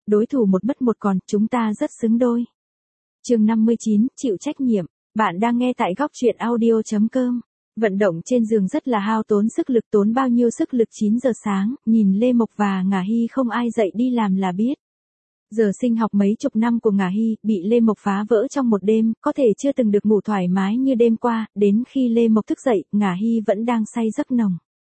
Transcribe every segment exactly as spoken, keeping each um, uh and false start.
đối thủ một mất một còn, chúng ta rất xứng đôi. Chương năm mươi chín, chịu trách nhiệm. Bạn đang nghe tại góc truyện audio chấm com. Vận động trên giường rất là hao tốn sức lực, tốn bao nhiêu sức lực. Chín giờ sáng, nhìn Lê Mộc và Ngả Hy không ai dậy đi làm là biết. Giờ sinh học mấy chục năm của Ngả Hy bị Lê Mộc phá vỡ trong một đêm, có thể chưa từng được ngủ thoải mái như đêm qua, đến khi Lê Mộc thức dậy, Ngả Hy vẫn đang say giấc nồng.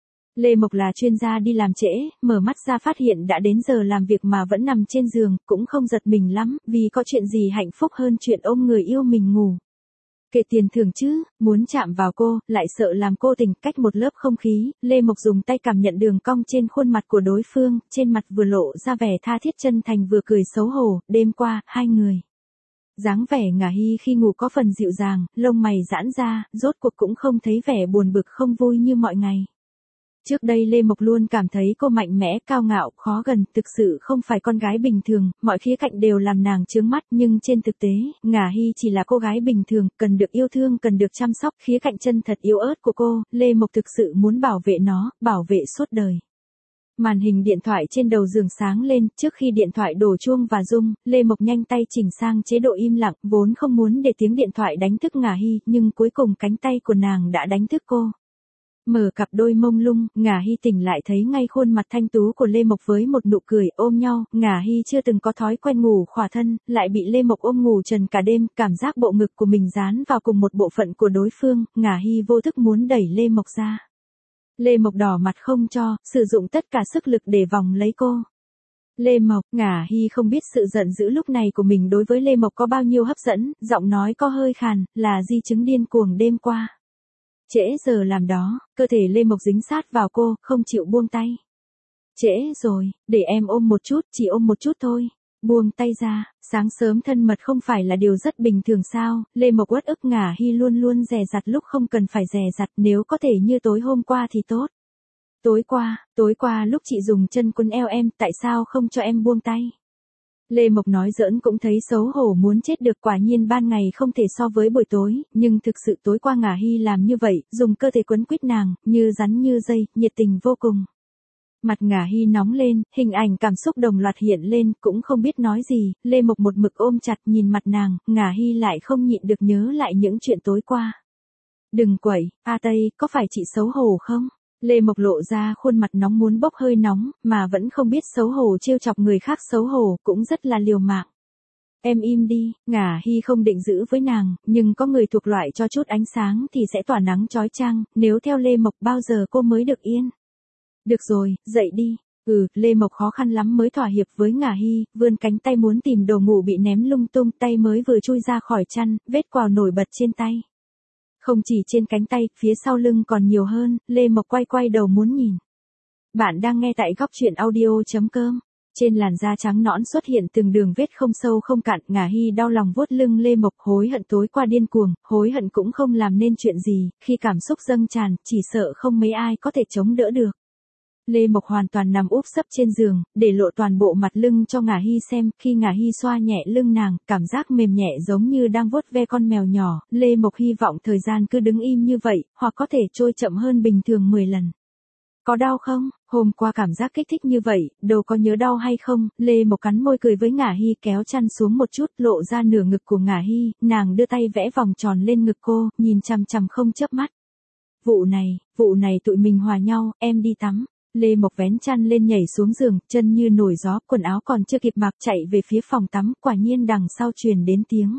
Lê Mộc là chuyên gia đi làm trễ, mở mắt ra phát hiện đã đến giờ làm việc mà vẫn nằm trên giường, cũng không giật mình lắm, vì có chuyện gì hạnh phúc hơn chuyện ôm người yêu mình ngủ. Kể tiền thưởng chứ, muốn chạm vào cô, lại sợ làm cô tỉnh. Cách một lớp không khí, Lê Mộc dùng tay cảm nhận đường cong trên khuôn mặt của đối phương, trên mặt vừa lộ ra vẻ tha thiết chân thành vừa cười xấu hổ. Đêm qua, hai người. Dáng vẻ Ngả Hy khi ngủ có phần dịu dàng, lông mày giãn ra, rốt cuộc cũng không thấy vẻ buồn bực không vui như mọi ngày. Trước đây Lê Mộc luôn cảm thấy cô mạnh mẽ, cao ngạo, khó gần, thực sự không phải con gái bình thường, mọi khía cạnh đều làm nàng chướng mắt, nhưng trên thực tế, Ngả Hy chỉ là cô gái bình thường, cần được yêu thương, cần được chăm sóc, khía cạnh chân thật yếu ớt của cô, Lê Mộc thực sự muốn bảo vệ nó, bảo vệ suốt đời. Màn hình điện thoại trên đầu giường sáng lên, trước khi điện thoại đổ chuông và rung, Lê Mộc nhanh tay chỉnh sang chế độ im lặng, vốn không muốn để tiếng điện thoại đánh thức Ngả Hy, nhưng cuối cùng cánh tay của nàng đã đánh thức cô. Mở cặp đôi mông lung, Ngả Hy tỉnh lại thấy ngay khuôn mặt thanh tú của Lê Mộc với một nụ cười, ôm nhau. Ngả Hy chưa từng có thói quen ngủ khỏa thân, lại bị Lê Mộc ôm ngủ trần cả đêm, cảm giác bộ ngực của mình dán vào cùng một bộ phận của đối phương, Ngả Hy vô thức muốn đẩy Lê Mộc ra. Lê Mộc đỏ mặt không cho, sử dụng tất cả sức lực để vòng lấy cô. Lê Mộc, Ngả Hy không biết sự giận dữ lúc này của mình đối với Lê Mộc có bao nhiêu hấp dẫn, giọng nói có hơi khàn, là di chứng điên cuồng đêm qua. Trễ giờ làm đó, cơ thể Lê Mộc dính sát vào cô, không chịu buông tay. Trễ rồi, để em ôm một chút, chỉ ôm một chút thôi. Buông tay ra, sáng sớm thân mật không phải là điều rất bình thường sao? Lê Mộc uất ức. Ngả Hy luôn luôn dè dặt lúc không cần phải dè dặt, nếu có thể như tối hôm qua thì tốt. Tối qua, tối qua lúc chị dùng chân quấn eo em, tại sao không cho em buông tay? Lê Mộc nói giỡn cũng thấy xấu hổ muốn chết được, quả nhiên ban ngày không thể so với buổi tối, nhưng thực sự tối qua Ngả Hy làm như vậy, dùng cơ thể quấn quýt nàng, như rắn như dây, nhiệt tình vô cùng. Mặt Ngả Hy nóng lên, hình ảnh cảm xúc đồng loạt hiện lên, cũng không biết nói gì, Lê Mộc một mực ôm chặt nhìn mặt nàng, Ngả Hy lại không nhịn được nhớ lại những chuyện tối qua. Đừng quẩy, A Tây, có phải chị xấu hổ không? Lê Mộc lộ ra khuôn mặt nóng muốn bốc hơi nóng, mà vẫn không biết xấu hổ trêu chọc người khác xấu hổ, cũng rất là liều mạng. Em im đi, Ngả Hy không định giữ với nàng, nhưng có người thuộc loại cho chút ánh sáng thì sẽ tỏa nắng chói chang, nếu theo Lê Mộc bao giờ cô mới được yên. Được rồi, dậy đi. Ừ, Lê Mộc khó khăn lắm mới thỏa hiệp với Ngả Hy, vươn cánh tay muốn tìm đồ ngủ bị ném lung tung, tay mới vừa chui ra khỏi chăn, vết quào nổi bật trên tay. Không chỉ trên cánh tay, phía sau lưng còn nhiều hơn, Lê Mộc quay quay đầu muốn nhìn. Bạn đang nghe tại góc truyện audio chấm com. Trên làn da trắng nõn xuất hiện từng đường vết không sâu không cạn, Ngả Hy đau lòng vuốt lưng Lê Mộc, hối hận tối qua điên cuồng, hối hận cũng không làm nên chuyện gì, khi cảm xúc dâng tràn, chỉ sợ không mấy ai có thể chống đỡ được. Lê Mộc hoàn toàn nằm úp sấp trên giường, để lộ toàn bộ mặt lưng cho Ngả Hy xem, khi Ngả Hy xoa nhẹ lưng nàng, cảm giác mềm nhẹ giống như đang vuốt ve con mèo nhỏ, Lê Mộc hy vọng thời gian cứ đứng im như vậy, hoặc có thể trôi chậm hơn bình thường mười lần. Có đau không? Hôm qua cảm giác kích thích như vậy, đâu có nhớ đau hay không? Lê Mộc cắn môi cười với Ngả Hy, kéo chăn xuống một chút, lộ ra nửa ngực của Ngả Hy, nàng đưa tay vẽ vòng tròn lên ngực cô, nhìn chằm chằm không chớp mắt. Vụ này, vụ này tụi mình hòa nhau, em đi tắm. Lê Mộc vén chăn lên nhảy xuống giường, chân như nổi gió, quần áo còn chưa kịp mặc chạy về phía phòng tắm, quả nhiên đằng sau truyền đến tiếng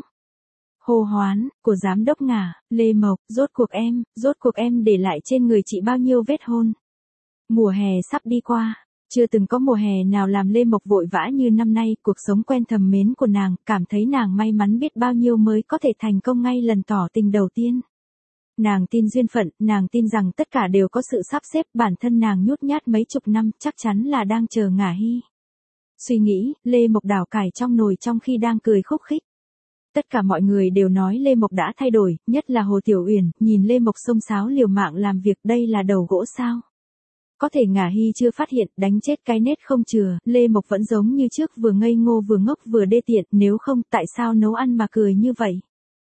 hô hoán của giám đốc Ngả. Lê Mộc, rốt cuộc em, rốt cuộc em để lại trên người chị bao nhiêu vết hôn. Mùa hè sắp đi qua, chưa từng có mùa hè nào làm Lê Mộc vội vã như năm nay, cuộc sống quen thầm mến của nàng, cảm thấy nàng may mắn biết bao nhiêu mới có thể thành công ngay lần tỏ tình đầu tiên. Nàng tin duyên phận, nàng tin rằng tất cả đều có sự sắp xếp, bản thân nàng nhút nhát mấy chục năm, chắc chắn là đang chờ Ngả Hy. Suy nghĩ, Lê Mộc đảo cải trong nồi trong khi đang cười khúc khích. Tất cả mọi người đều nói Lê Mộc đã thay đổi, nhất là Hồ Tiểu Uyển, nhìn Lê Mộc xông xáo liều mạng làm việc, đây là đầu gỗ sao? Có thể Ngả Hy chưa phát hiện, đánh chết cái nết không chừa, Lê Mộc vẫn giống như trước, vừa ngây ngô vừa ngốc vừa đê tiện, nếu không, tại sao nấu ăn mà cười như vậy?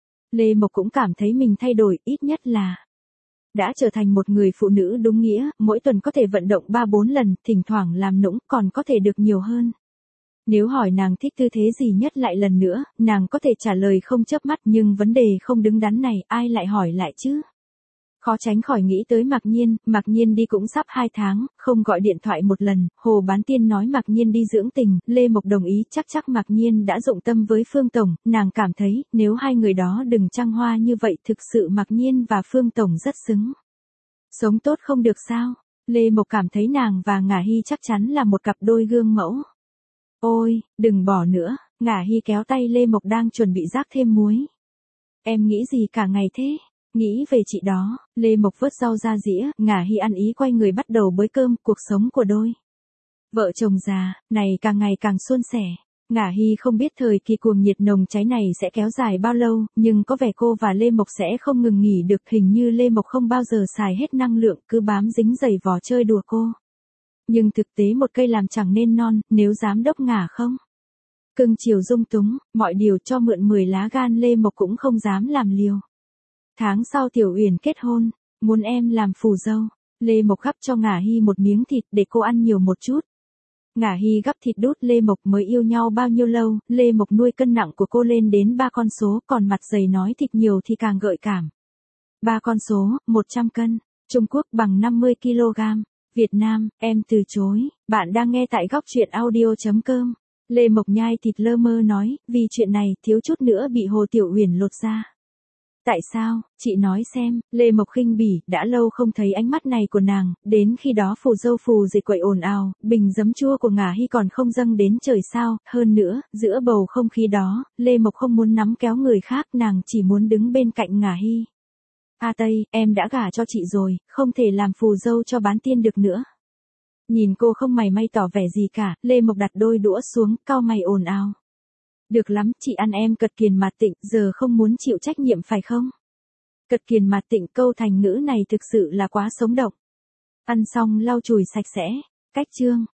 Lê Mộc cũng cảm thấy mình thay đổi, ít nhất là đã trở thành một người phụ nữ đúng nghĩa, mỗi tuần có thể vận động ba bốn lần, thỉnh thoảng làm nũng, còn có thể được nhiều hơn. Nếu hỏi nàng thích tư thế gì nhất lại lần nữa, nàng có thể trả lời không chớp mắt, nhưng vấn đề không đứng đắn này ai lại hỏi lại chứ? Khó tránh khỏi nghĩ tới Mạc Nhiên, Mạc Nhiên đi cũng sắp hai tháng, không gọi điện thoại một lần, Hồ Bán Tiên nói Mạc Nhiên đi dưỡng tình, Lê Mộc đồng ý, chắc chắc Mạc Nhiên đã dụng tâm với Phương Tổng, nàng cảm thấy, nếu hai người đó đừng trăng hoa như vậy thực sự Mạc Nhiên và Phương Tổng rất xứng. Sống tốt không được sao? Lê Mộc cảm thấy nàng và Ngả Hy chắc chắn là một cặp đôi gương mẫu. Ôi, đừng bỏ nữa, Ngả Hy kéo tay Lê Mộc đang chuẩn bị rắc thêm muối. Em nghĩ gì cả ngày thế? Nghĩ về chị đó, Lê Mộc vớt rau ra dĩa, Ngả Hy ăn ý quay người bắt đầu bới cơm, cuộc sống của đôi vợ chồng già, này càng ngày càng suôn sẻ. Ngả Hy không biết thời kỳ cuồng nhiệt nồng cháy này sẽ kéo dài bao lâu, nhưng có vẻ cô và Lê Mộc sẽ không ngừng nghỉ được, hình như Lê Mộc không bao giờ xài hết năng lượng, cứ bám dính giày vò chơi đùa cô. Nhưng thực tế một cây làm chẳng nên non, nếu giám đốc Ngả không cưng chiều dung túng, mọi điều cho mượn mười lá gan Lê Mộc cũng không dám làm liều. Tháng sau Tiểu Uyển kết hôn, muốn em làm phù dâu. Lê Mộc gắp cho Ngả Hy một miếng thịt để cô ăn nhiều một chút. Ngả Hy gắp thịt đút Lê Mộc, mới yêu nhau bao nhiêu lâu, Lê Mộc nuôi cân nặng của cô lên đến ba con số, còn mặt dày nói thịt nhiều thì càng gợi cảm. Ba con số, một trăm cân, Trung Quốc bằng năm mươi ki lô gam, Việt Nam, em từ chối. Bạn đang nghe tại góc truyện audio chấm com. Lê Mộc nhai thịt lơ mơ nói, vì chuyện này thiếu chút nữa bị Hồ Tiểu Uyển lột ra. Tại sao, chị nói xem, Lê Mộc khinh bỉ, đã lâu không thấy ánh mắt này của nàng, đến khi đó phù dâu phù dịch quậy ồn ào, bình giấm chua của Ngả Hy còn không dâng đến trời sao, hơn nữa, giữa bầu không khí đó, Lê Mộc không muốn nắm kéo người khác, nàng chỉ muốn đứng bên cạnh Ngả Hy. A Tây, em đã gả cho chị rồi, không thể làm phù dâu cho Bán Tiên được nữa. Nhìn cô không mày may tỏ vẻ gì cả, Lê Mộc đặt đôi đũa xuống, cau mày ồn ào. Được lắm, chị ăn em cật kiền mạt tịnh, giờ không muốn chịu trách nhiệm phải không? Cật kiền mạt tịnh, câu thành ngữ này thực sự là quá sống động. Ăn xong lau chùi sạch sẽ. Cách chương.